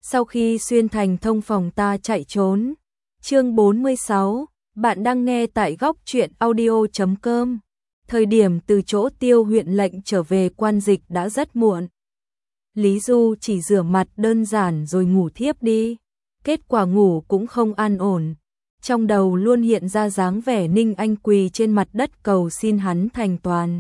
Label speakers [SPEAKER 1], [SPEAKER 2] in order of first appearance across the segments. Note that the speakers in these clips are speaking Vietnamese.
[SPEAKER 1] Sau khi xuyên thành thông phòng ta chạy trốn. Chương 46, bạn đang nghe tại góc truyện audio.com. Thời điểm từ chỗ Tiêu huyện lệnh trở về quan dịch đã rất muộn. Lý Du chỉ rửa mặt đơn giản rồi ngủ thiếp đi. Kết quả ngủ cũng không an ổn. Trong đầu luôn hiện ra dáng vẻ Ninh Anh quỳ trên mặt đất cầu xin hắn thành toàn.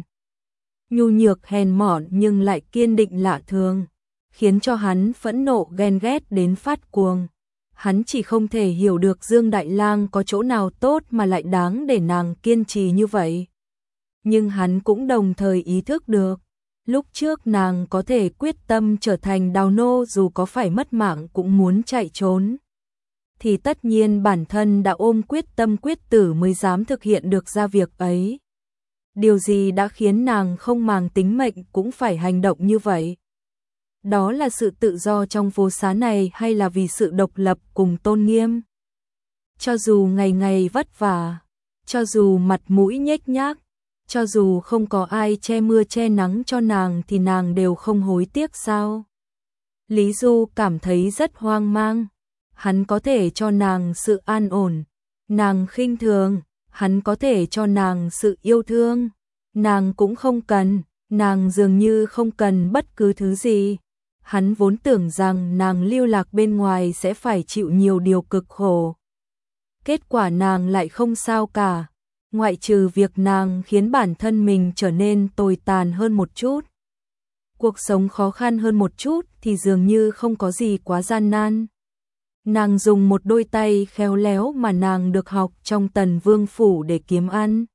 [SPEAKER 1] Nhu nhược hèn mọn nhưng lại kiên định lạ thường, khiến cho hắn phẫn nộ ghen ghét đến phát cuồng. Hắn chỉ không thể hiểu được Dương Đại Lang có chỗ nào tốt mà lại đáng để nàng kiên trì như vậy. Nhưng hắn cũng đồng thời ý thức được, lúc trước nàng có thể quyết tâm trở thành đào nô dù có phải mất mạng cũng muốn chạy trốn. Thì tất nhiên bản thân đã ôm quyết tâm quyết tử mới dám thực hiện được ra việc ấy. Điều gì đã khiến nàng không màng tính mệnh cũng phải hành động như vậy? Đó là sự tự do trong phố xá này hay là vì sự độc lập cùng tôn nghiêm? Cho dù ngày ngày vất vả, cho dù mặt mũi nhếch nhác, cho dù không có ai che mưa che nắng cho nàng thì nàng đều không hối tiếc sao? Lý Du cảm thấy rất hoang mang. Hắn có thể cho nàng sự an ổn, nàng khinh thường, hắn có thể cho nàng sự yêu thương, nàng cũng không cần, nàng dường như không cần bất cứ thứ gì. Hắn vốn tưởng rằng nàng lưu lạc bên ngoài sẽ phải chịu nhiều điều cực khổ. Kết quả nàng lại không sao cả, ngoại trừ việc nàng khiến bản thân mình trở nên tồi tàn hơn một chút. Cuộc sống khó khăn hơn một chút thì dường như không có gì quá gian nan. Nàng dùng một đôi tay khéo léo mà nàng được học trong Tần Vương phủ để kiếm ăn.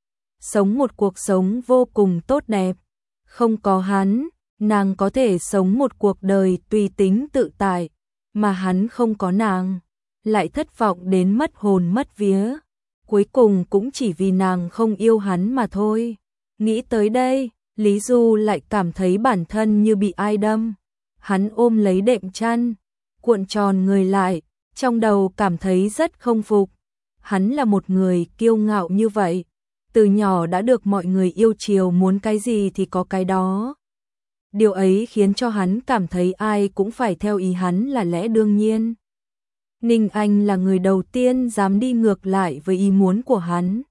[SPEAKER 1] Sống một cuộc sống vô cùng tốt đẹp. Không có hắn, nàng có thể sống một cuộc đời tùy tính tự tại, mà hắn không có nàng, lại thất vọng đến mất hồn mất vía. Cuối cùng cũng chỉ vì nàng không yêu hắn mà thôi. Nghĩ tới đây, Lý Du lại cảm thấy bản thân như bị ai đâm. Hắn ôm lấy đệm chăn, cuộn tròn người lại, trong đầu cảm thấy rất không phục. Hắn là một người kiêu ngạo như vậy, từ nhỏ đã được mọi người yêu chiều, muốn cái gì thì có cái đó. Điều ấy khiến cho hắn cảm thấy ai cũng phải theo ý hắn là lẽ đương nhiên. Ninh Anh là người đầu tiên dám đi ngược lại với ý muốn của hắn.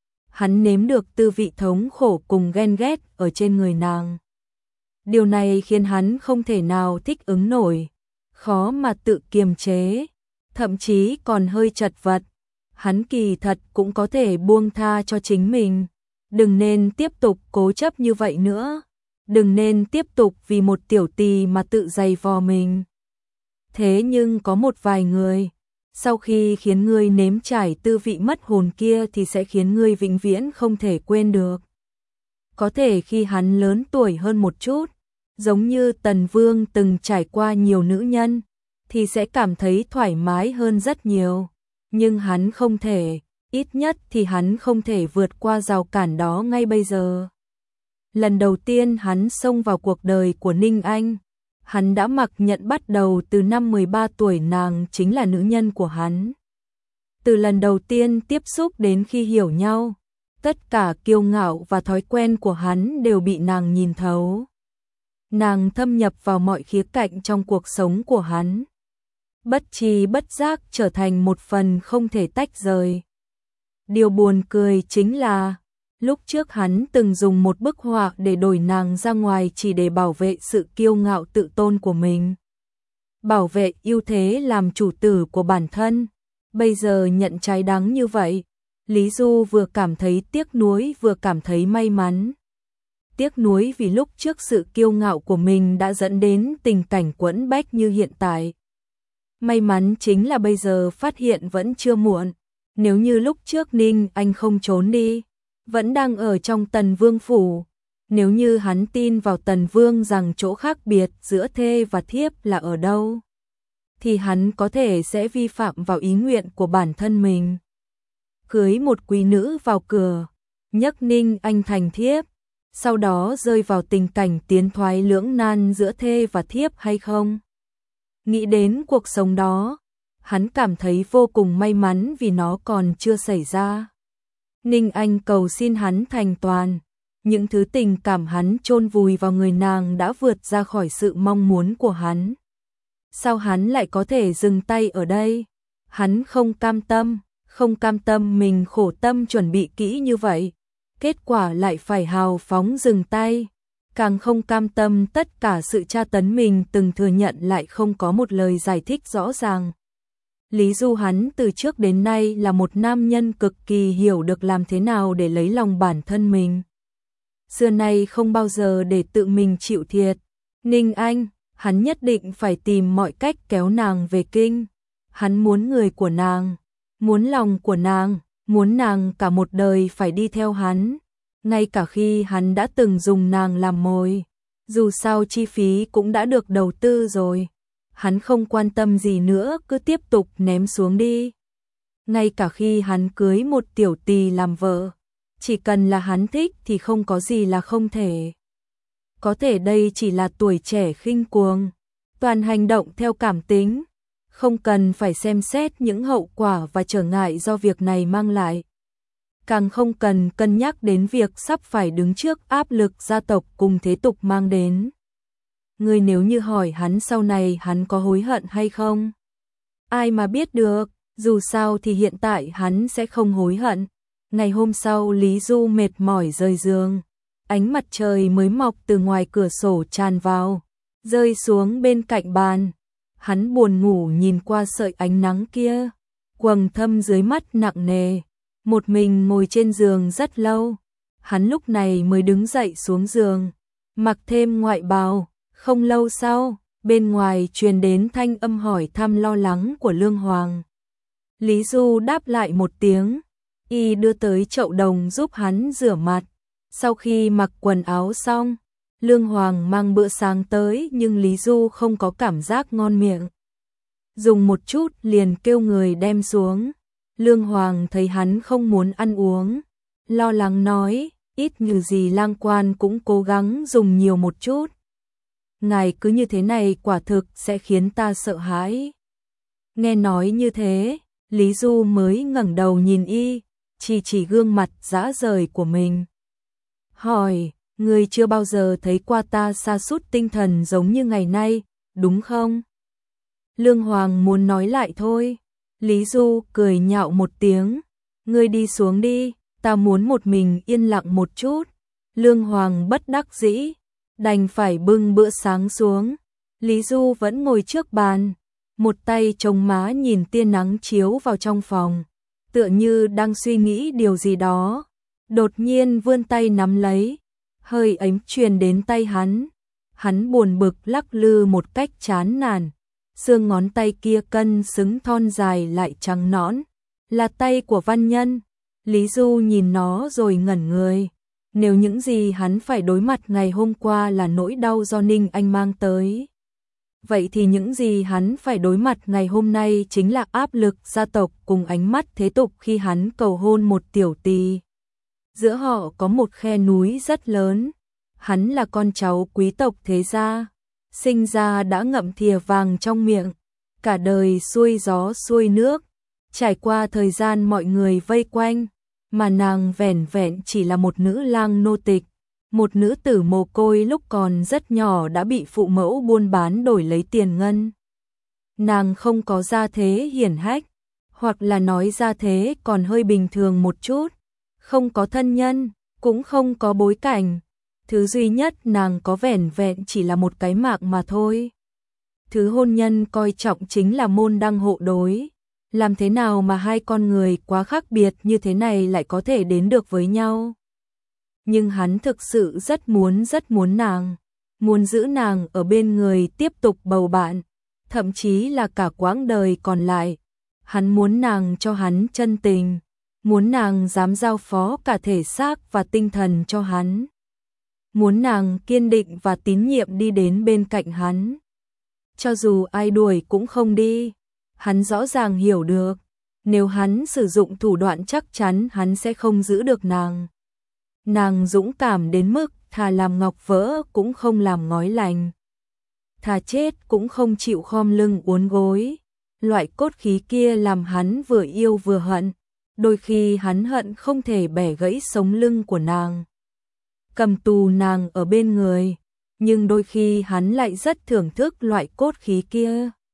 [SPEAKER 1] Hắn nếm được tư vị thống khổ cùng ghen ghét ở trên người nàng. Điều này khiến hắn không thể nào thích ứng nổi, khó mà tự kiềm chế, thậm chí còn hơi chật vật. Hắn kỳ thật cũng có thể buông tha cho chính mình, đừng nên tiếp tục cố chấp như vậy nữa, đừng nên tiếp tục vì một tiểu tỳ mà tự dày vò mình. Thế nhưng có một vài người, sau khi khiến ngươi nếm trải tư vị mất hồn kia thì sẽ khiến ngươi vĩnh viễn không thể quên được. Có thể khi hắn lớn tuổi hơn một chút, giống như Tần Vương từng trải qua nhiều nữ nhân, thì sẽ cảm thấy thoải mái hơn rất nhiều. Nhưng hắn không thể, ít nhất thì hắn không thể vượt qua rào cản đó ngay bây giờ. Lần đầu tiên hắn xông vào cuộc đời của Ninh Anh, hắn đã mặc nhận bắt đầu từ năm 13 tuổi nàng chính là nữ nhân của hắn. Từ lần đầu tiên tiếp xúc đến khi hiểu nhau, tất cả kiêu ngạo và thói quen của hắn đều bị nàng nhìn thấu. Nàng thâm nhập vào mọi khía cạnh trong cuộc sống của hắn, bất tri bất giác trở thành một phần không thể tách rời. Điều buồn cười chính là, lúc trước hắn từng dùng một bức họa để đổi nàng ra ngoài chỉ để bảo vệ sự kiêu ngạo tự tôn của mình. Bảo vệ ưu thế làm chủ tử của bản thân. Bây giờ nhận trái đắng như vậy, Lý Du vừa cảm thấy tiếc nuối vừa cảm thấy may mắn. Tiếc nuối vì lúc trước sự kiêu ngạo của mình đã dẫn đến tình cảnh quẫn bách như hiện tại. May mắn chính là bây giờ phát hiện vẫn chưa muộn. Nếu như lúc trước Ninh Anh không trốn đi, vẫn đang ở trong Tần Vương phủ, nếu như hắn tin vào Tần Vương rằng chỗ khác biệt giữa thê và thiếp là ở đâu, thì hắn có thể sẽ vi phạm vào ý nguyện của bản thân mình. Cưới một quý nữ vào cửa, nhấc Ninh Anh thành thiếp, sau đó rơi vào tình cảnh tiến thoái lưỡng nan giữa thê và thiếp hay không? Nghĩ đến cuộc sống đó, hắn cảm thấy vô cùng may mắn vì nó còn chưa xảy ra. Ninh Anh cầu xin hắn thành toàn, những thứ tình cảm hắn chôn vùi vào người nàng đã vượt ra khỏi sự mong muốn của hắn. Sao hắn lại có thể dừng tay ở đây? Hắn không cam tâm mình khổ tâm chuẩn bị kỹ như vậy, kết quả lại phải hào phóng dừng tay, càng không cam tâm tất cả sự tra tấn mình từng thừa nhận lại không có một lời giải thích rõ ràng. Lý Du hắn từ trước đến nay là một nam nhân cực kỳ hiểu được làm thế nào để lấy lòng bản thân mình. Xưa nay không bao giờ để tự mình chịu thiệt. Ninh Anh, hắn nhất định phải tìm mọi cách kéo nàng về kinh. Hắn muốn người của nàng, muốn lòng của nàng, muốn nàng cả một đời phải đi theo hắn. Ngay cả khi hắn đã từng dùng nàng làm mồi, dù sao chi phí cũng đã được đầu tư rồi. Hắn không quan tâm gì nữa, cứ tiếp tục ném xuống đi. Ngay cả khi hắn cưới một tiểu tỳ làm vợ, chỉ cần là hắn thích thì không có gì là không thể. Có thể đây chỉ là tuổi trẻ khinh cuồng, toàn hành động theo cảm tính, không cần phải xem xét những hậu quả và trở ngại do việc này mang lại. Càng không cần cân nhắc đến việc sắp phải đứng trước áp lực gia tộc cùng thế tục mang đến. Người nếu như hỏi hắn sau này hắn có hối hận hay không? Ai mà biết được, dù sao thì hiện tại hắn sẽ không hối hận. Ngày hôm sau Lý Du mệt mỏi rời giường. Ánh mặt trời mới mọc từ ngoài cửa sổ tràn vào, rơi xuống bên cạnh bàn. Hắn buồn ngủ nhìn qua sợi ánh nắng kia, quầng thâm dưới mắt nặng nề. Một mình ngồi trên giường rất lâu. Hắn lúc này mới đứng dậy xuống giường, mặc thêm ngoại bào. Không lâu sau, bên ngoài truyền đến thanh âm hỏi thăm lo lắng của Lương Hoàng. Lý Du đáp lại một tiếng, y đưa tới chậu đồng giúp hắn rửa mặt. Sau khi mặc quần áo xong, Lương Hoàng mang bữa sáng tới nhưng Lý Du không có cảm giác ngon miệng. Dùng một chút liền kêu người đem xuống. Lương Hoàng thấy hắn không muốn ăn uống, lo lắng nói, ít như gì lang quan cũng cố gắng dùng nhiều một chút. Ngài cứ như thế này quả thực sẽ khiến ta sợ hãi. Nghe nói như thế, Lý Du mới ngẩng đầu nhìn y, chỉ gương mặt rã rời của mình. Hỏi, ngươi chưa bao giờ thấy qua ta sa sút tinh thần giống như ngày nay, đúng không? Lương Hoàng muốn nói lại thôi. Lý Du cười nhạo một tiếng, ngươi đi xuống đi, ta muốn một mình yên lặng một chút. Lương Hoàng bất đắc dĩ, đành phải bưng bữa sáng xuống. Lý Du vẫn ngồi trước bàn, một tay chống má nhìn tia nắng chiếu vào trong phòng, tựa như đang suy nghĩ điều gì đó. Đột nhiên vươn tay nắm lấy, hơi ấm truyền đến tay hắn. Hắn buồn bực lắc lư một cách chán nản. Xương ngón tay kia cân xứng thon dài lại trắng nõn, là tay của văn nhân. Lý Du nhìn nó rồi ngẩn người. Nếu những gì hắn phải đối mặt ngày hôm qua là nỗi đau do Ninh Anh mang tới, vậy thì những gì hắn phải đối mặt ngày hôm nay chính là áp lực gia tộc cùng ánh mắt thế tục khi hắn cầu hôn một tiểu tỳ. Giữa họ có một khe núi rất lớn. Hắn là con cháu quý tộc thế gia, sinh ra đã ngậm thìa vàng trong miệng, cả đời xuôi gió xuôi nước, trải qua thời gian mọi người vây quanh, mà nàng vẻn vẹn chỉ là một nữ lang nô tịch, một nữ tử mồ côi lúc còn rất nhỏ đã bị phụ mẫu buôn bán đổi lấy tiền ngân. Nàng không có gia thế hiển hách, hoặc là nói gia thế còn hơi bình thường một chút, không có thân nhân, cũng không có bối cảnh. Thứ duy nhất nàng có vẻn vẹn chỉ là một cái mạng mà thôi. Thứ hôn nhân coi trọng chính là môn đăng hộ đối. Làm thế nào mà hai con người quá khác biệt như thế này lại có thể đến được với nhau? Nhưng hắn thực sự rất muốn nàng, muốn giữ nàng ở bên người tiếp tục bầu bạn, thậm chí là cả quãng đời còn lại. Hắn muốn nàng cho hắn chân tình, muốn nàng dám giao phó cả thể xác và tinh thần cho hắn. Muốn nàng kiên định và tín nhiệm đi đến bên cạnh hắn. Cho dù ai đuổi cũng không đi. Hắn rõ ràng hiểu được, nếu hắn sử dụng thủ đoạn chắc chắn hắn sẽ không giữ được nàng. Nàng dũng cảm đến mức thà làm ngọc vỡ cũng không làm ngói lành. Thà chết cũng không chịu khom lưng uốn gối. Loại cốt khí kia làm hắn vừa yêu vừa hận. Đôi khi hắn hận không thể bẻ gãy sống lưng của nàng, cầm tù nàng ở bên người, nhưng đôi khi hắn lại rất thưởng thức loại cốt khí kia.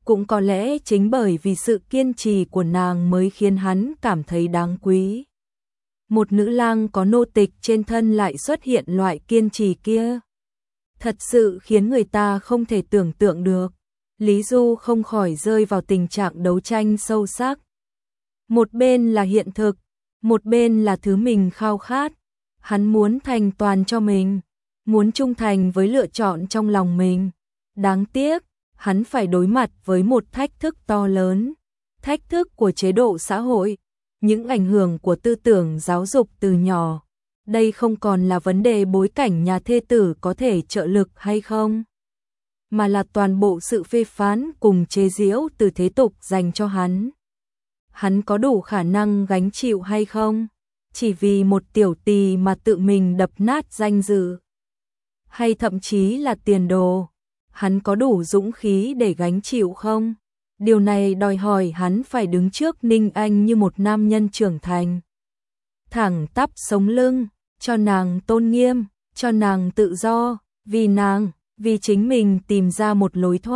[SPEAKER 1] Cũng có lẽ chính bởi vì sự kiên trì của nàng mới khiến hắn cảm thấy đáng quý. Một nữ lang có nô tịch trên thân lại xuất hiện loại kiên trì kia. Thật sự khiến người ta không thể tưởng tượng được. Lý Du không khỏi rơi vào tình trạng đấu tranh sâu sắc. Một bên là hiện thực, một bên là thứ mình khao khát. Hắn muốn thành toàn cho mình, muốn trung thành với lựa chọn trong lòng mình. Đáng tiếc, hắn phải đối mặt với một thách thức to lớn. Thách thức của chế độ xã hội, những ảnh hưởng của tư tưởng giáo dục từ nhỏ. Đây không còn là vấn đề bối cảnh nhà thê tử có thể trợ lực hay không, mà là toàn bộ sự phê phán cùng chế giễu từ thế tục dành cho hắn. Hắn có đủ khả năng gánh chịu hay không? Chỉ vì một tiểu tỳ mà tự mình đập nát danh dự, hay thậm chí là tiền đồ, hắn có đủ dũng khí để gánh chịu không? Điều này đòi hỏi hắn phải đứng trước Ninh Anh như một nam nhân trưởng thành. Thẳng tắp sống lưng, cho nàng tôn nghiêm, cho nàng tự do, vì nàng, vì chính mình tìm ra một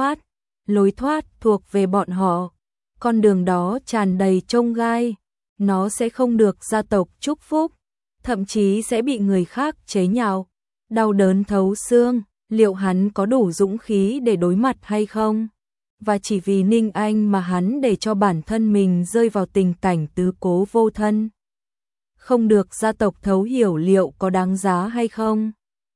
[SPEAKER 1] lối thoát thuộc về bọn họ. Con đường đó tràn đầy chông gai, nó sẽ không được gia tộc chúc phúc, thậm chí sẽ bị người khác chế nhạo, đau đớn thấu xương. Liệu hắn có đủ dũng khí để đối mặt hay không? Và chỉ vì Ninh Anh mà hắn để cho bản thân mình rơi vào tình cảnh tứ cố vô thân. Không được gia tộc thấu hiểu liệu có đáng giá hay không?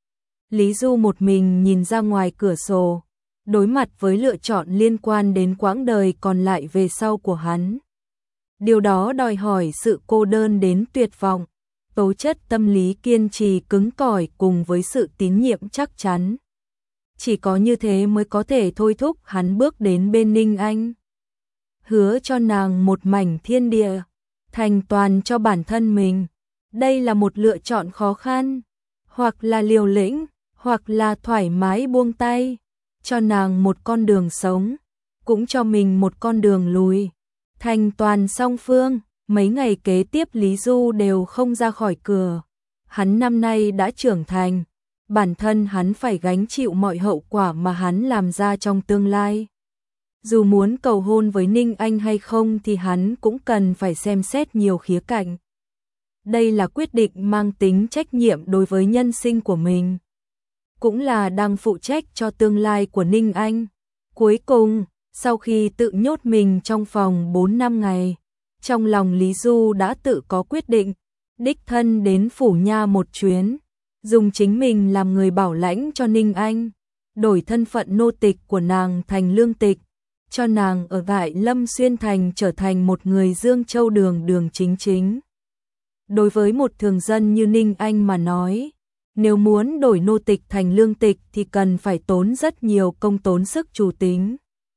[SPEAKER 1] Lý Du một mình nhìn ra ngoài cửa sổ, đối mặt với lựa chọn liên quan đến quãng đời còn lại về sau của hắn. Điều đó đòi hỏi sự cô đơn đến tuyệt vọng, tố chất tâm lý kiên trì cứng cỏi cùng với sự tín nhiệm chắc chắn. Chỉ có như thế mới có thể thôi thúc hắn bước đến bên Ninh Anh. Hứa cho nàng một mảnh thiên địa, thành toàn cho bản thân mình. Đây là một lựa chọn khó khăn, hoặc là liều lĩnh, hoặc là thoải mái buông tay. Cho nàng một con đường sống, cũng cho mình một con đường lùi. Thành toàn song phương, mấy ngày kế tiếp Lý Du đều không ra khỏi cửa. Hắn năm nay đã trưởng thành, bản thân hắn phải gánh chịu mọi hậu quả mà hắn làm ra trong tương lai. Dù muốn cầu hôn với Ninh Anh hay không thì hắn cũng cần phải xem xét nhiều khía cạnh. Đây là quyết định mang tính trách nhiệm đối với nhân sinh của mình, cũng là đang phụ trách cho tương lai của Ninh Anh. Cuối cùng, sau khi tự nhốt mình trong phòng 4-5 ngày, trong lòng Lý Du đã tự có quyết định, đích thân đến Phủ Nha một chuyến, dùng chính mình làm người bảo lãnh cho Ninh Anh, đổi thân phận nô tịch của nàng thành lương tịch, cho nàng ở tại Lâm Xuyên Thành trở thành một người Dương Châu đường chính chính. Đối với một thường dân như Ninh Anh mà nói, nếu muốn đổi nô tịch thành lương tịch thì cần phải tốn rất nhiều công tốn sức chủ tính.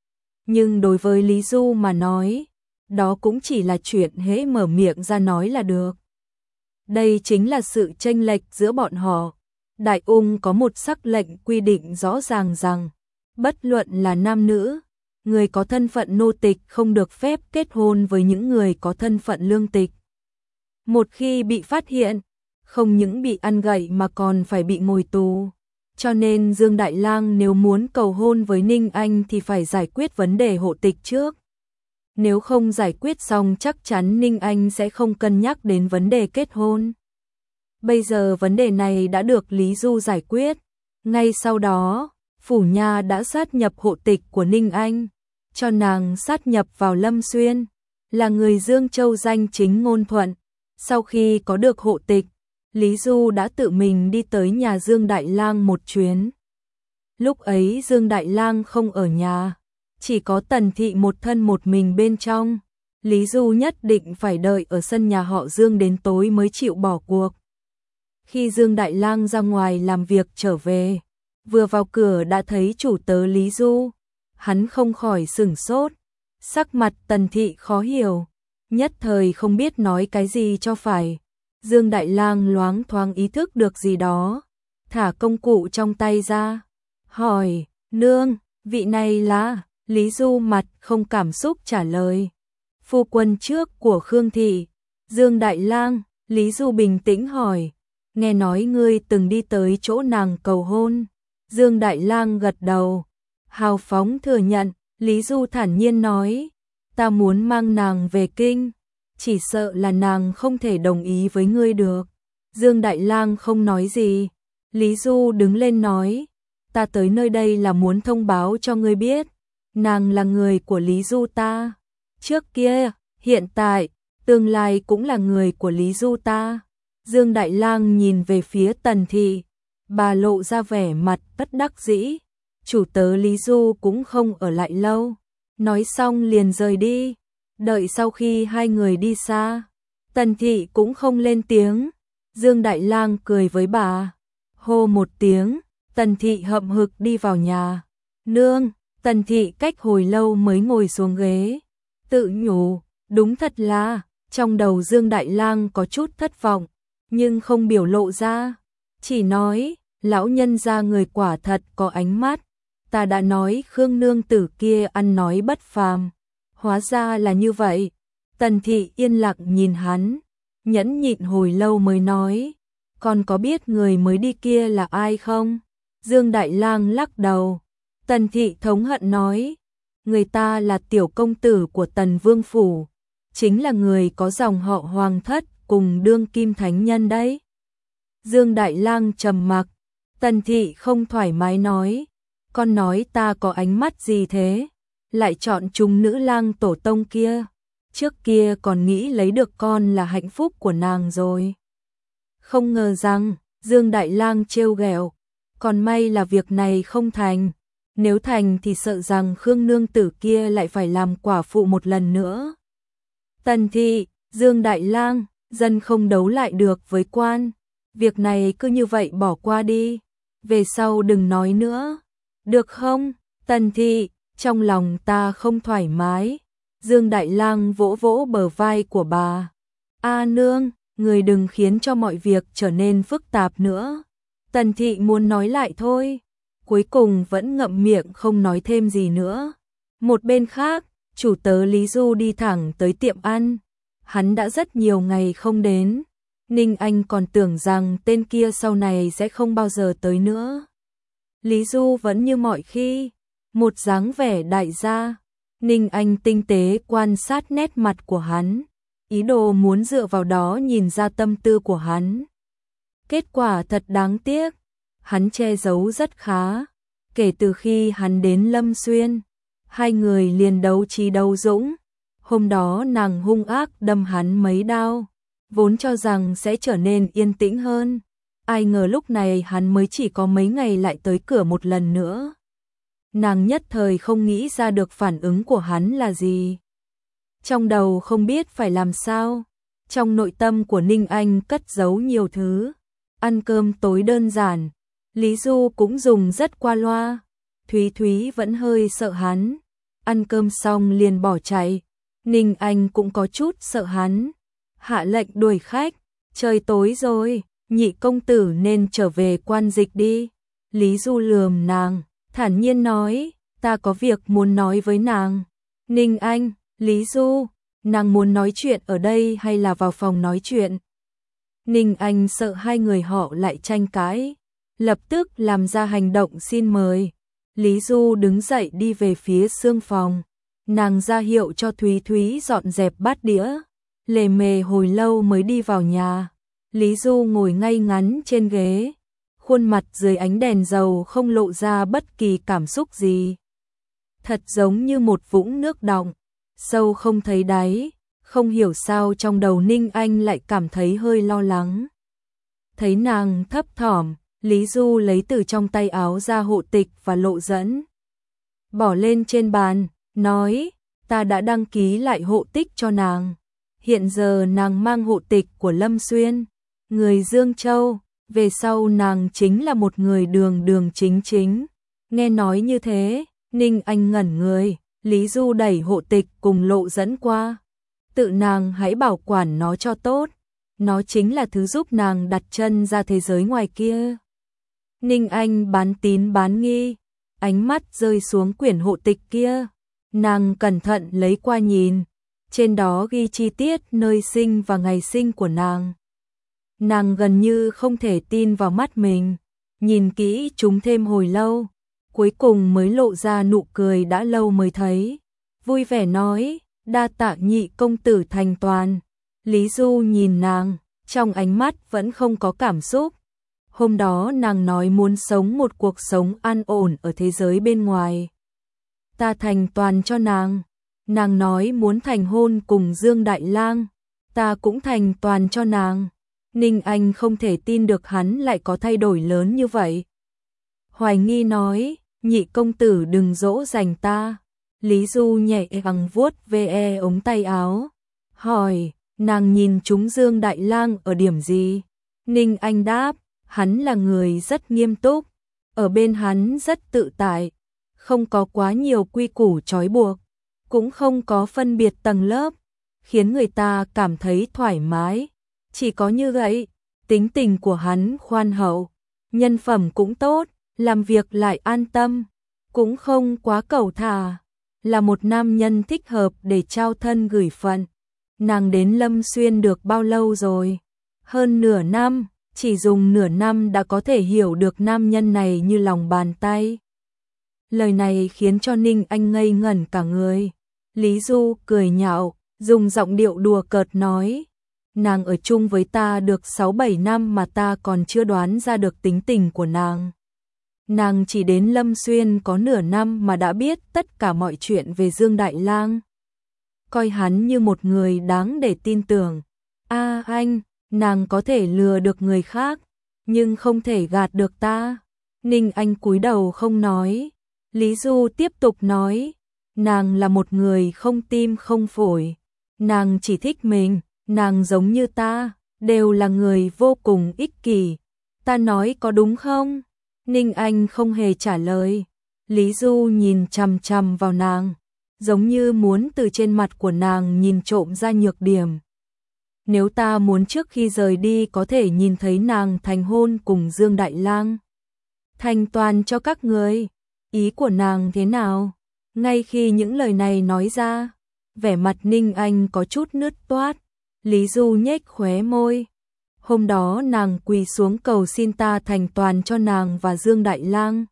[SPEAKER 1] Nhưng đối với Lý Du mà nói, đó cũng chỉ là chuyện hễ mở miệng ra nói là được. Đây chính là sự chênh lệch giữa bọn họ. Đại Ung có một sắc lệnh quy định rõ ràng rằng, bất luận là nam nữ, người có thân phận nô tịch không được phép kết hôn với những người có thân phận lương tịch. Một khi bị phát hiện, không những bị ăn gậy mà còn phải bị ngồi tù. Cho nên Dương Đại Lang nếu muốn cầu hôn với Ninh Anh thì phải giải quyết vấn đề hộ tịch trước. Nếu không giải quyết xong chắc chắn Ninh Anh sẽ không cân nhắc đến vấn đề kết hôn. Bây giờ vấn đề này đã được Lý Du giải quyết. Ngay sau đó, Phủ Nha đã sát nhập hộ tịch của Ninh Anh, cho nàng sát nhập vào Lâm Xuyên, là người Dương Châu danh chính ngôn thuận. Sau khi có được hộ tịch, Lý Du đã tự mình đi tới nhà Dương Đại Lang một chuyến. Lúc ấy Dương Đại Lang không ở nhà, chỉ có Tần Thị một thân một mình bên trong. Lý Du nhất định phải đợi ở sân nhà họ Dương đến tối mới chịu bỏ cuộc. Khi Dương Đại Lang ra ngoài làm việc trở về, vừa vào cửa đã thấy chủ tớ Lý Du. Hắn không khỏi sửng sốt, sắc mặt Tần Thị khó hiểu, nhất thời không biết nói cái gì cho phải. Dương Đại Lang loáng thoáng ý thức được gì đó, thả công cụ trong tay ra, hỏi, nương, vị này là... Lý Du mặt không cảm xúc trả lời, phu quân trước của Khương Thị. Dương Đại Lang, Lý Du bình tĩnh hỏi, nghe nói ngươi từng đi tới chỗ nàng cầu hôn. Dương Đại Lang gật đầu, hào phóng thừa nhận, Lý Du thản nhiên nói, ta muốn mang nàng về kinh, chỉ sợ là nàng không thể đồng ý với ngươi được. Dương Đại Lang không nói gì. Lý Du đứng lên nói, ta tới nơi đây là muốn thông báo cho ngươi biết, nàng là người của Lý Du ta. Trước kia, hiện tại, tương lai cũng là người của Lý Du ta. Dương Đại Lang nhìn về phía Tần Thị, bà lộ ra vẻ mặt bất đắc dĩ. Chủ tớ Lý Du cũng không ở lại lâu. Nói xong liền rời đi. Đợi sau khi hai người đi xa, Tần Thị cũng không lên tiếng. Dương Đại Lang cười với bà, hô một tiếng, Tần Thị hậm hực đi vào nhà. Nương, Tần Thị cách hồi lâu mới ngồi xuống ghế, tự nhủ, đúng thật là, trong đầu Dương Đại Lang có chút thất vọng, nhưng không biểu lộ ra, chỉ nói, lão nhân gia người quả thật có ánh mắt, ta đã nói Khương nương tử kia ăn nói bất phàm, hóa ra là như vậy. Tần Thị yên lặng nhìn hắn, nhẫn nhịn hồi lâu mới nói, con có biết người mới đi kia là ai không? Dương Đại Lang lắc đầu. Tần Thị thống hận nói, người ta là tiểu công tử của Tần Vương Phủ, chính là người có dòng họ Hoàng thất cùng đương kim thánh nhân đấy. Dương Đại Lang trầm mặc. Tần Thị không thoải mái nói, con nói ta có ánh mắt gì thế, lại chọn chúng nữ lang tổ tông kia, trước kia còn nghĩ lấy được con là hạnh phúc của nàng rồi. Không ngờ rằng, Dương Đại Lang trêu ghẹo, còn may là việc này không thành, nếu thành thì sợ rằng Khương nương tử kia lại phải làm quả phụ một lần nữa. Tần Thị, Dương Đại Lang, dân không đấu lại được với quan, việc này cứ như vậy bỏ qua đi, về sau đừng nói nữa, được không? Tần Thị, trong lòng ta không thoải mái. Dương Đại Lang vỗ vỗ bờ vai của bà. A nương, người đừng khiến cho mọi việc trở nên phức tạp nữa. Tần Thị muốn nói lại thôi, cuối cùng vẫn ngậm miệng không nói thêm gì nữa. Một bên khác, chủ tớ Lý Du đi thẳng tới tiệm ăn. Hắn đã rất nhiều ngày không đến. Ninh Anh còn tưởng rằng tên kia sau này sẽ không bao giờ tới nữa. Lý Du vẫn như mọi khi, một dáng vẻ đại gia. Ninh Anh tinh tế quan sát nét mặt của hắn, ý đồ muốn dựa vào đó nhìn ra tâm tư của hắn. Kết quả thật đáng tiếc, hắn che giấu rất khá. Kể từ khi hắn đến Lâm Xuyên, hai người liền đấu trí đấu dũng. Hôm đó nàng hung ác đâm hắn mấy đao, vốn cho rằng sẽ trở nên yên tĩnh hơn. Ai ngờ lúc này hắn mới chỉ có mấy ngày lại tới cửa một lần nữa. Nàng nhất thời không nghĩ ra được phản ứng của hắn là gì. Trong đầu không biết phải làm sao. Trong nội tâm của Ninh Anh cất giấu nhiều thứ. Ăn cơm tối đơn giản, Lý Du cũng dùng rất qua loa. Thúy Thúy vẫn hơi sợ hắn. Ăn cơm xong liền bỏ chạy. Ninh Anh cũng có chút sợ hắn. Hạ lệnh đuổi khách. Trời tối rồi, nhị công tử nên trở về quan dịch đi. Lý Du lườm nàng, thản nhiên nói, ta có việc muốn nói với nàng. Ninh Anh, Lý Du, nàng muốn nói chuyện ở đây hay là vào phòng nói chuyện? Ninh Anh sợ hai người họ lại tranh cãi, lập tức làm ra hành động xin mời. Lý Du đứng dậy đi về phía xương phòng, nàng ra hiệu cho Thúy Thúy dọn dẹp bát đĩa, lề mề hồi lâu mới đi vào nhà. Lý Du ngồi ngay ngắn trên ghế, khuôn mặt dưới ánh đèn dầu không lộ ra bất kỳ cảm xúc gì. Thật giống như một vũng nước đọng, sâu không thấy đáy, không hiểu sao trong đầu Ninh Anh lại cảm thấy hơi lo lắng. Thấy nàng thấp thỏm, Lý Du lấy từ trong tay áo ra hộ tịch và lộ dẫn. Bỏ lên trên bàn, nói, ta đã đăng ký lại hộ tích cho nàng. Hiện giờ nàng mang hộ tịch của Lâm Xuyên, người Dương Châu, về sau nàng chính là một người đường đường chính chính. Nghe nói như thế, Ninh Anh ngẩn người, Lý Du đẩy hộ tịch cùng lộ dẫn qua. Tự nàng hãy bảo quản nó cho tốt, nó chính là thứ giúp nàng đặt chân ra thế giới ngoài kia. Ninh Anh bán tín bán nghi, ánh mắt rơi xuống quyển hộ tịch kia. Nàng cẩn thận lấy qua nhìn, trên đó ghi chi tiết nơi sinh và ngày sinh của nàng. Nàng gần như không thể tin vào mắt mình, nhìn kỹ chúng thêm hồi lâu. cuối cùng mới lộ ra nụ cười đã lâu mới thấy, vui vẻ nói, đa tạ nhị công tử thành toàn. Lý Du nhìn nàng, trong ánh mắt vẫn không có cảm xúc. Hôm đó nàng nói muốn sống một cuộc sống an ổn ở thế giới bên ngoài. Ta thành toàn cho nàng. Nàng nói muốn thành hôn cùng Dương Đại Lang, ta cũng thành toàn cho nàng. Ninh Anh không thể tin được hắn lại có thay đổi lớn như vậy. Hoài nghi nói, nhị công tử đừng dỗ dành ta. Lý Du nhẹ nhàng vuốt ve ống tay áo, hỏi, nàng nhìn chúng Dương Đại Lang ở điểm gì? Ninh Anh đáp, hắn là người rất nghiêm túc, ở bên hắn rất tự tại, không có quá nhiều quy củ trói buộc, cũng không có phân biệt tầng lớp, khiến người ta cảm thấy thoải mái. Chỉ có như vậy, tính tình của hắn khoan hậu, nhân phẩm cũng tốt, làm việc lại an tâm, cũng không quá cẩu thả, là một nam nhân thích hợp để trao thân gửi phận. Nàng đến Lâm Xuyên được bao lâu rồi? Hơn nửa năm, chỉ dùng nửa năm đã có thể hiểu được nam nhân này như lòng bàn tay. Lời này khiến cho Ninh Anh ngây ngẩn cả người. Lý Du cười nhạo, dùng giọng điệu đùa cợt nói, nàng ở chung với ta được 6-7 năm mà ta còn chưa đoán ra được tính tình của nàng. Nàng chỉ đến Lâm Xuyên có nửa năm mà đã biết tất cả mọi chuyện về Dương Đại Lang. Coi hắn như một người đáng để tin tưởng. Anh, nàng có thể lừa được người khác, nhưng không thể gạt được ta. Ninh Anh cúi đầu không nói. Lý Du tiếp tục nói, nàng là một người không tim không phổi. Nàng chỉ thích mình, nàng giống như ta, đều là người vô cùng ích kỷ. Ta nói có đúng không? Ninh Anh không hề trả lời. Lý Du nhìn chằm chằm vào nàng, giống như muốn từ trên mặt của nàng nhìn trộm ra nhược điểm. Nếu ta muốn trước khi rời đi có thể nhìn thấy nàng thành hôn cùng Dương Đại Lang, thành toàn cho các người, ý của nàng thế nào? Ngay khi những lời này nói ra, vẻ mặt Ninh Anh có chút nứt toát. Lý Du nhếch khóe môi. Hôm đó nàng quỳ xuống cầu xin ta thành toàn cho nàng và Dương Đại Lang.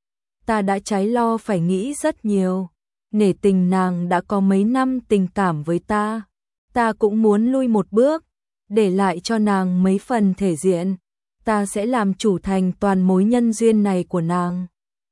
[SPEAKER 1] Ta đã trái lo phải nghĩ rất nhiều. Nể tình nàng đã có mấy năm tình cảm với ta. Ta cũng muốn lui một bước, để lại cho nàng mấy phần thể diện. Ta sẽ làm chủ thành toàn mối nhân duyên này của nàng.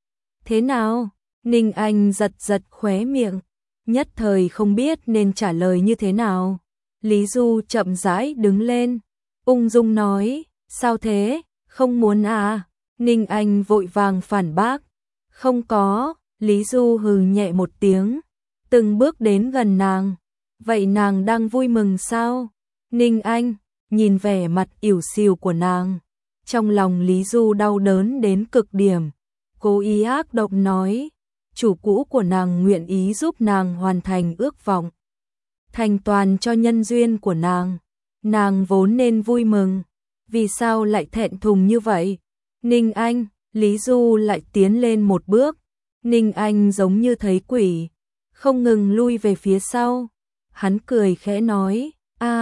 [SPEAKER 1] Thế nào? Ninh Anh giật giật khóe miệng, nhất thời không biết nên trả lời như thế nào. Lý Du chậm rãi đứng lên, ung dung nói, sao thế, không muốn à? Ninh Anh vội vàng phản bác, không có. Lý Du hừ nhẹ một tiếng, từng bước đến gần nàng, vậy nàng đang vui mừng sao? Ninh Anh nhìn vẻ mặt ỉu xìu của nàng, trong lòng Lý Du đau đớn đến cực điểm, cố ý ác độc nói, chủ cũ của nàng nguyện ý giúp nàng hoàn thành ước vọng, thành toàn cho nhân duyên của nàng vốn nên vui mừng, vì sao lại thẹn thùng như vậy? Ninh Anh, Lý Du lại tiến lên một bước, Ninh Anh giống như thấy quỷ, không ngừng lui về phía sau. Hắn cười khẽ nói,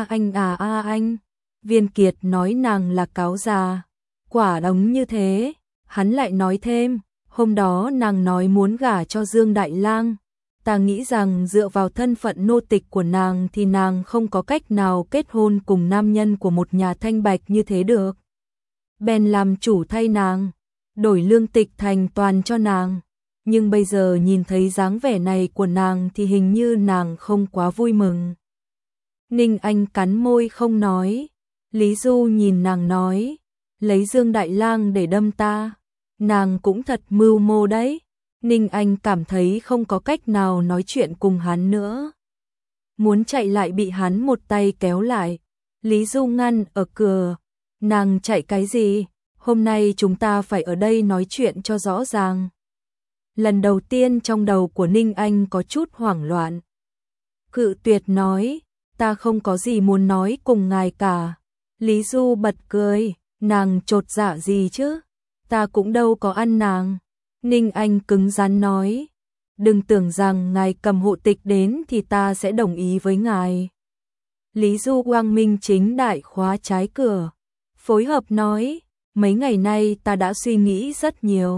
[SPEAKER 1] anh. Viên Kiệt nói nàng là cáo già, quả đống như thế. Hắn lại nói thêm, hôm đó nàng nói muốn gả cho Dương Đại Lang. Ta nghĩ rằng dựa vào thân phận nô tịch của nàng thì nàng không có cách nào kết hôn cùng nam nhân của một nhà thanh bạch như thế được. Bèn làm chủ thay nàng, đổi lương tịch thành toàn cho nàng. Nhưng bây giờ nhìn thấy dáng vẻ này của nàng thì hình như nàng không quá vui mừng. Ninh Anh cắn môi không nói. Lý Du nhìn nàng nói, lấy Dương Đại Lang để đâm ta, nàng cũng thật mưu mô đấy. Ninh Anh cảm thấy không có cách nào nói chuyện cùng hắn nữa. Muốn chạy lại bị hắn một tay kéo lại. Lý Du ngăn ở cửa. Nàng chạy cái gì? Hôm nay chúng ta phải ở đây nói chuyện cho rõ ràng. Lần đầu tiên trong đầu của Ninh Anh có chút hoảng loạn. Cự tuyệt nói, ta không có gì muốn nói cùng ngài cả. Lý Du bật cười, nàng chột dạ gì chứ? Ta cũng đâu có ăn nàng. Ninh Anh cứng rắn nói, đừng tưởng rằng ngài cầm hộ tịch đến thì ta sẽ đồng ý với ngài. Lý Du quang minh chính đại khóa trái cửa, phối hợp nói, mấy ngày nay ta đã suy nghĩ rất nhiều.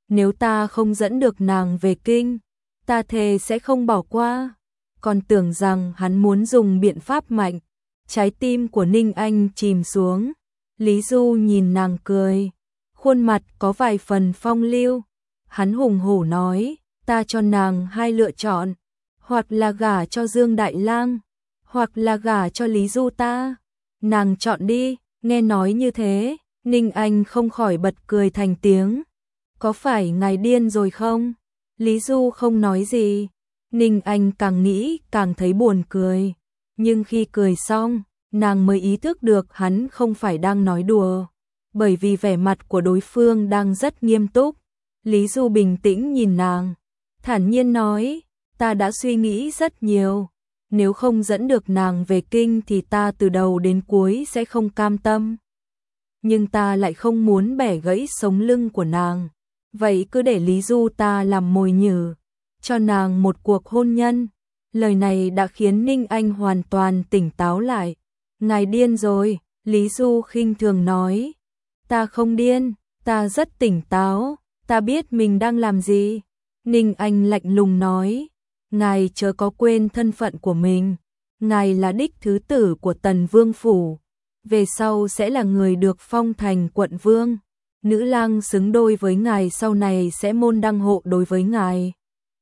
[SPEAKER 1] nếu ta không dẫn được nàng về kinh, ta thề sẽ không bỏ qua. Còn tưởng rằng hắn muốn dùng biện pháp mạnh. Trái tim của Ninh Anh chìm xuống. Lý Du nhìn nàng cười, khuôn mặt có vài phần phong lưu. Hắn hùng hổ nói, ta cho nàng hai lựa chọn, hoặc là gả cho Dương Đại Lang, hoặc là gả cho Lý Du ta. Nàng chọn đi. Nghe nói như thế, Ninh Anh không khỏi bật cười thành tiếng. Có phải ngài điên rồi không? Lý Du không nói gì. Ninh Anh càng nghĩ càng thấy buồn cười. Nhưng khi cười xong, nàng mới ý thức được hắn không phải đang nói đùa. Bởi vì vẻ mặt của đối phương đang rất nghiêm túc. Lý Du bình tĩnh nhìn nàng, thản nhiên nói, ta đã suy nghĩ rất nhiều. Nếu không dẫn được nàng về kinh thì ta từ đầu đến cuối sẽ không cam tâm. Nhưng ta lại không muốn bẻ gãy sống lưng của nàng. Vậy cứ để Lý Du ta làm mồi nhử, cho nàng một cuộc hôn nhân. Lời này đã khiến Ninh Anh hoàn toàn tỉnh táo lại. Ngài điên rồi, Lý Du khinh thường nói. Ta không điên, ta rất tỉnh táo, ta biết mình đang làm gì. Ninh Anh lạnh lùng nói. Ngài chớ có quên thân phận của mình. Ngài là đích thứ tử của Tần Vương Phủ. Về sau sẽ là người được phong thành quận vương. Nữ lang xứng đôi với ngài sau này sẽ môn đăng hộ đối với ngài.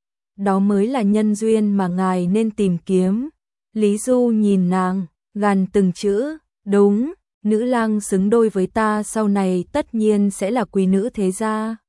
[SPEAKER 1] Đó mới là nhân duyên mà ngài nên tìm kiếm. Lý Du nhìn nàng, gằn từng chữ. Đúng, nữ lang xứng đôi với ta sau này tất nhiên sẽ là quý nữ thế gia.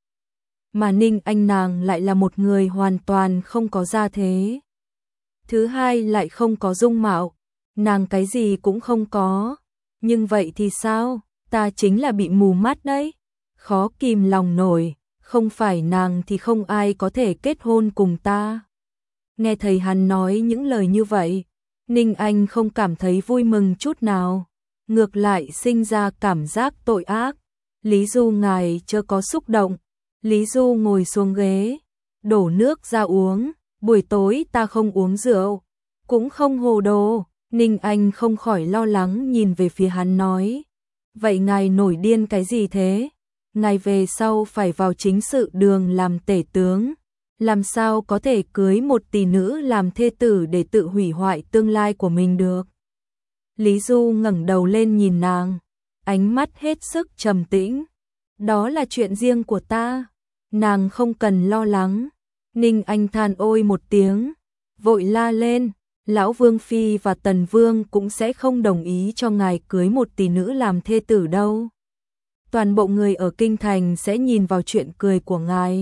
[SPEAKER 1] Mà Ninh Anh nàng lại là một người hoàn toàn không có gia thế. Thứ hai lại không có dung mạo, nàng cái gì cũng không có. Nhưng vậy thì sao, ta chính là bị mù mắt đấy. Khó kìm lòng nổi, không phải nàng thì không ai có thể kết hôn cùng ta. Nghe thầy hắn nói những lời như vậy, Ninh Anh không cảm thấy vui mừng chút nào. Ngược lại sinh ra cảm giác tội ác. Lý Du ngài chớ có xúc động. Lý Du ngồi xuống ghế, đổ nước ra uống. Buổi tối ta không uống rượu, cũng không hồ đồ. Ninh Anh không khỏi lo lắng nhìn về phía hắn nói. Vậy ngài nổi điên cái gì thế? Ngài về sau phải vào chính sự đường làm tể tướng. Làm sao có thể cưới một tỷ nữ làm thê tử để tự hủy hoại tương lai của mình được? Lý Du ngẩng đầu lên nhìn nàng, ánh mắt hết sức trầm tĩnh. Đó là chuyện riêng của ta, nàng không cần lo lắng. Ninh Anh than ôi một tiếng, vội la lên, Lão Vương Phi và Tần Vương cũng sẽ không đồng ý cho ngài cưới một tỷ nữ làm thê tử đâu. Toàn bộ người ở kinh thành sẽ nhìn vào chuyện cười của ngài.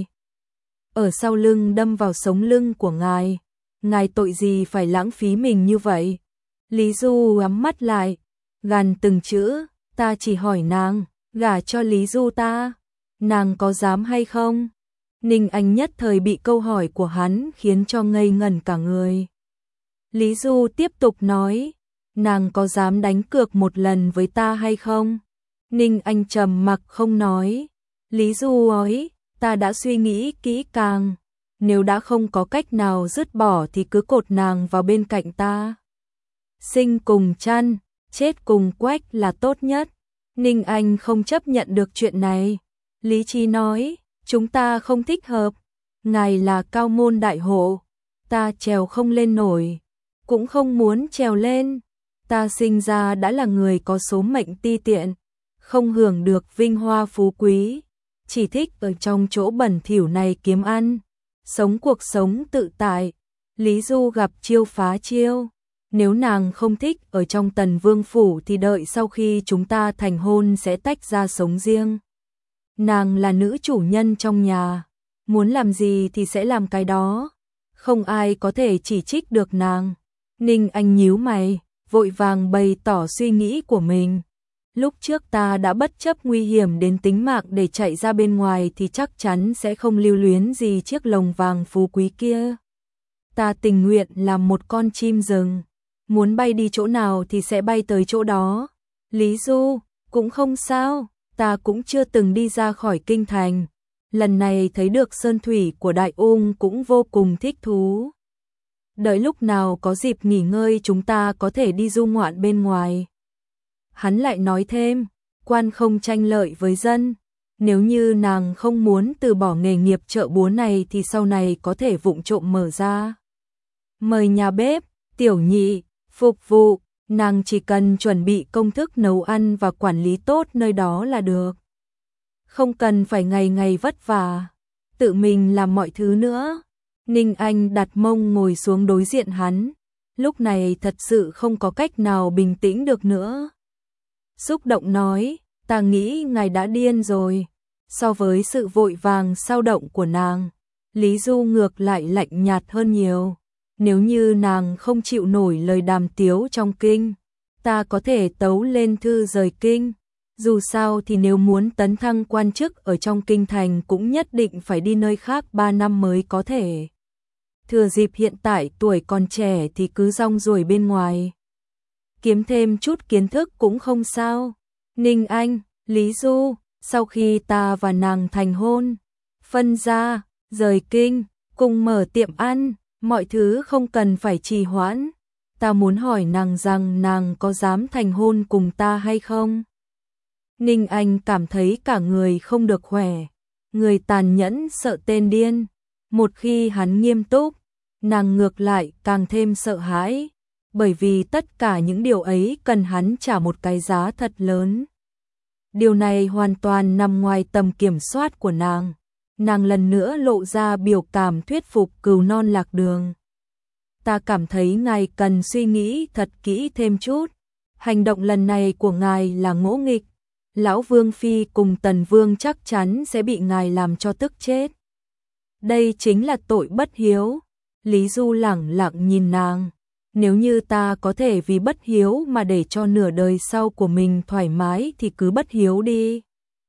[SPEAKER 1] Ở sau lưng đâm vào sống lưng của ngài. Ngài tội gì phải lãng phí mình như vậy? Lý Du nhắm mắt lại, gằn từng chữ, ta chỉ hỏi nàng, gả cho Lý Du ta, nàng có dám hay không? Ninh Anh nhất thời bị câu hỏi của hắn khiến cho ngây ngẩn cả người. Lý Du tiếp tục nói, nàng có dám đánh cược một lần với ta hay không? Ninh Anh trầm mặc không nói. Lý Du nói, ta đã suy nghĩ kỹ càng, nếu đã không có cách nào dứt bỏ thì cứ cột nàng vào bên cạnh ta. Sinh cùng chăn, chết cùng quách là tốt nhất. Ninh Anh không chấp nhận được chuyện này. Lý Trí nói, chúng ta không thích hợp. Ngài là cao môn đại hộ, ta trèo không lên nổi, cũng không muốn trèo lên. Ta sinh ra đã là người có số mệnh ti tiện, không hưởng được vinh hoa phú quý, chỉ thích ở trong chỗ bẩn thỉu này kiếm ăn, sống cuộc sống tự tại. Lý Du gặp chiêu phá chiêu. Nếu nàng không thích ở trong Tần Vương Phủ thì đợi sau khi chúng ta thành hôn sẽ tách ra sống riêng. Nàng là nữ chủ nhân trong nhà, muốn làm gì thì sẽ làm cái đó, không ai có thể chỉ trích được nàng. Ninh Anh nhíu mày, vội vàng bày tỏ suy nghĩ của mình. Lúc trước ta đã bất chấp nguy hiểm đến tính mạng để chạy ra bên ngoài thì chắc chắn sẽ không lưu luyến gì chiếc lồng vàng phú quý kia. Ta tình nguyện làm một con chim rừng, muốn bay đi chỗ nào thì sẽ bay tới chỗ đó. Lý Du, cũng không sao, ta cũng chưa từng đi ra khỏi kinh thành. Lần này thấy được sơn thủy của Đại Ung cũng vô cùng thích thú. Đợi lúc nào có dịp nghỉ ngơi chúng ta có thể đi du ngoạn bên ngoài. Hắn lại nói thêm, quan không tranh lợi với dân, Nếu như nàng không muốn từ bỏ nghề nghiệp chợ búa này thì sau này có thể vụng trộm mở ra. Mời nhà bếp, tiểu nhị, phục vụ, nàng chỉ cần chuẩn bị công thức nấu ăn và quản lý tốt nơi đó là được. Không cần phải ngày ngày vất vả, tự mình làm mọi thứ nữa. Ninh Anh đặt mông ngồi xuống đối diện hắn, lúc này thật sự không có cách nào bình tĩnh được nữa. Xúc động nói, ta nghĩ ngài đã điên rồi. So với sự vội vàng sao động của nàng, Lý Du ngược lại lạnh nhạt hơn nhiều. Nếu như nàng không chịu nổi lời đàm tiếu trong kinh, ta có thể tấu lên thư rời kinh. Dù sao thì nếu muốn tấn thăng quan chức ở trong kinh thành cũng nhất định phải đi nơi khác 3 năm mới có thể. Thừa dịp hiện tại tuổi còn trẻ thì cứ rong ruổi bên ngoài. Kiếm thêm chút kiến thức cũng không sao. Ninh Anh, Lý Du, sau khi ta và nàng thành hôn, phân ra, rời kinh, cùng mở tiệm ăn, mọi thứ không cần phải trì hoãn. Ta muốn hỏi nàng rằng nàng có dám thành hôn cùng ta hay không? Ninh Anh cảm thấy cả người không được khỏe, người tàn nhẫn sợ tên điên. Một khi hắn nghiêm túc, nàng ngược lại càng thêm sợ hãi, bởi vì tất cả những điều ấy cần hắn trả một cái giá thật lớn. Điều này hoàn toàn nằm ngoài tầm kiểm soát của nàng. Nàng lần nữa lộ ra biểu cảm thuyết phục Cừu Non lạc đường. Ta cảm thấy ngài cần suy nghĩ thật kỹ thêm chút. Hành động lần này của ngài là ngỗ nghịch. Lão Vương Phi cùng Tần Vương chắc chắn sẽ bị ngài làm cho tức chết. Đây chính là tội bất hiếu. Lý Du lẳng lặng nhìn nàng. Nếu như ta có thể vì bất hiếu mà để cho nửa đời sau của mình thoải mái thì cứ bất hiếu đi.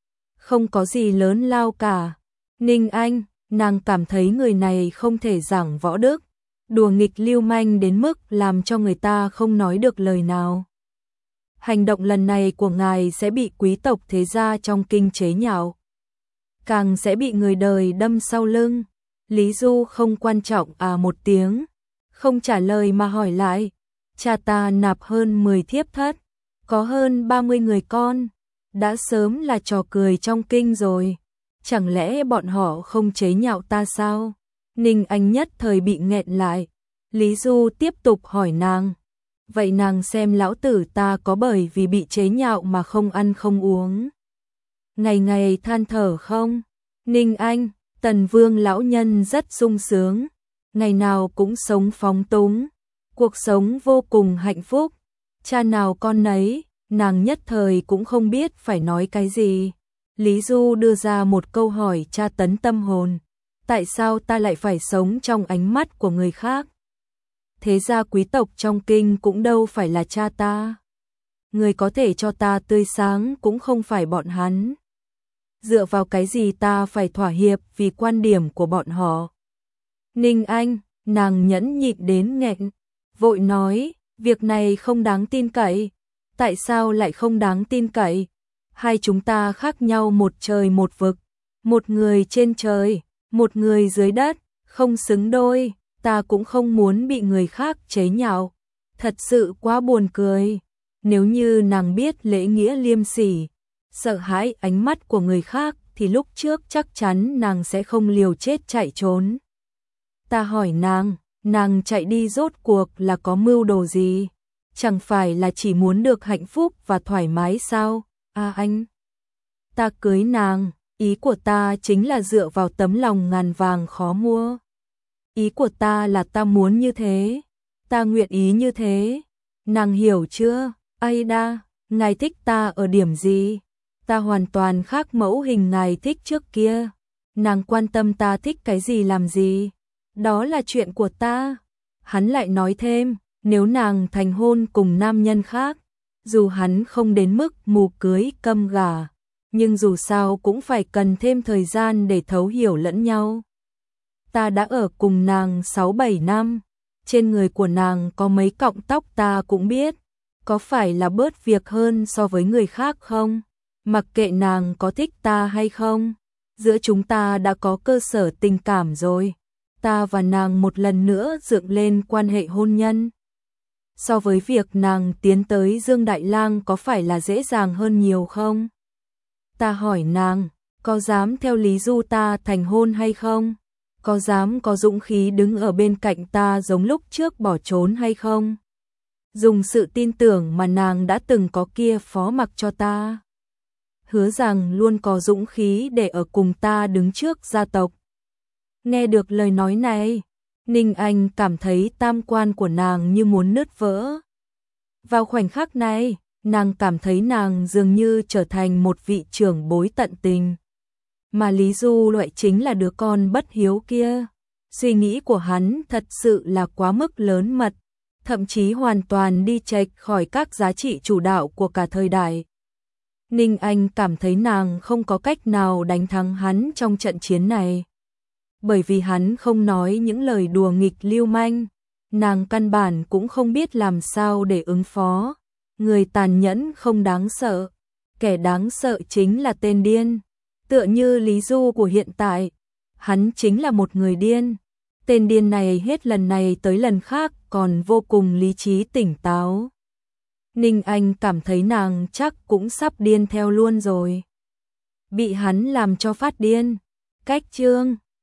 [SPEAKER 1] Không có gì lớn lao cả. Ninh Anh, nàng cảm thấy người này không thể giảng võ đức, đùa nghịch lưu manh đến mức làm cho người ta không nói được lời nào. Hành động lần này của ngài sẽ bị quý tộc thế gia trong kinh chế nhạo, càng sẽ bị người đời đâm sau lưng. Lý Du không quan trọng một tiếng, không trả lời mà hỏi lại, cha ta nạp hơn 10 thiếp thất, có hơn 30 người con, đã sớm là trò cười trong kinh rồi. Chẳng lẽ bọn họ không chế nhạo ta sao? Ninh Anh nhất thời bị nghẹn lại. Lý Du tiếp tục hỏi nàng, vậy nàng xem lão tử ta có bởi vì bị chế nhạo mà không ăn không uống, ngày ngày than thở không? Ninh Anh, Tần Vương lão nhân rất sung sướng, ngày nào cũng sống phóng túng, cuộc sống vô cùng hạnh phúc, cha nào con nấy. Nàng nhất thời cũng không biết phải nói cái gì. Lý Du đưa ra một câu hỏi tra tấn tâm hồn. Tại sao ta lại phải sống trong ánh mắt của người khác? Thế ra quý tộc trong kinh cũng đâu phải là cha ta. Người có thể cho ta tươi sáng cũng không phải bọn hắn. Dựa vào cái gì ta phải thỏa hiệp vì quan điểm của bọn họ? Ninh Anh, nàng nhẫn nhịn đến nghẹn, vội nói, việc này không đáng tin cậy. Tại sao lại không đáng tin cậy? Hai chúng ta khác nhau một trời một vực, một người trên trời, một người dưới đất, không xứng đôi. Ta cũng không muốn bị người khác chế nhạo, thật sự quá buồn cười. Nếu như nàng biết lễ nghĩa liêm sỉ, sợ hãi ánh mắt của người khác thì lúc trước chắc chắn nàng sẽ không liều chết chạy trốn. Ta hỏi nàng chạy đi rốt cuộc là có mưu đồ gì? Chẳng phải là chỉ muốn được hạnh phúc và thoải mái sao? Anh, ta cưới nàng, ý của ta chính là dựa vào tấm lòng ngàn vàng khó mua. Ý của ta là ta muốn như thế, ta nguyện ý như thế. Nàng hiểu chưa? Aida, ngài thích ta ở điểm gì? Ta hoàn toàn khác mẫu hình ngài thích trước kia. Nàng quan tâm ta thích cái gì làm gì? Đó là chuyện của ta. Hắn lại nói thêm, nếu nàng thành hôn cùng nam nhân khác, dù hắn không đến mức mù cưới câm gà, nhưng dù sao cũng phải cần thêm thời gian để thấu hiểu lẫn nhau. Ta đã ở cùng nàng 6-7 năm, trên người của nàng có mấy cọng tóc ta cũng biết, có phải là bớt việc hơn so với người khác không? Mặc kệ nàng có thích ta hay không, giữa chúng ta đã có cơ sở tình cảm rồi. Ta và nàng một lần nữa dựng lên quan hệ hôn nhân. So với việc nàng tiến tới Dương Đại Lang có phải là dễ dàng hơn nhiều không? Ta hỏi nàng, Có dám theo Lý Du ta thành hôn hay không? Có dám có dũng khí đứng ở bên cạnh ta giống lúc trước bỏ trốn hay không? Dùng sự tin tưởng mà nàng đã từng có kia phó mặc cho ta. Hứa rằng luôn có dũng khí để ở cùng ta đứng trước gia tộc. Nghe được lời nói này, Ninh Anh cảm thấy tam quan của nàng như muốn nứt vỡ. Vào khoảnh khắc này, nàng cảm thấy nàng dường như trở thành một vị trưởng bối tận tình. Mà Lý Du loại chính là đứa con bất hiếu kia. Suy nghĩ của hắn thật sự là quá mức lớn mật, thậm chí hoàn toàn đi chệch khỏi các giá trị chủ đạo của cả thời đại. Ninh Anh cảm thấy nàng không có cách nào đánh thắng hắn trong trận chiến này. Bởi vì hắn không nói những lời đùa nghịch lưu manh, nàng căn bản cũng không biết làm sao để ứng phó. Người tàn nhẫn không đáng sợ, kẻ đáng sợ chính là tên điên. Tựa như Lý Du của hiện tại, hắn chính là một người điên. Tên điên này hết lần này tới lần khác còn vô cùng lý trí tỉnh táo. Ninh Anh cảm thấy nàng chắc cũng sắp điên theo luôn rồi. Bị hắn làm cho phát điên. Cách chương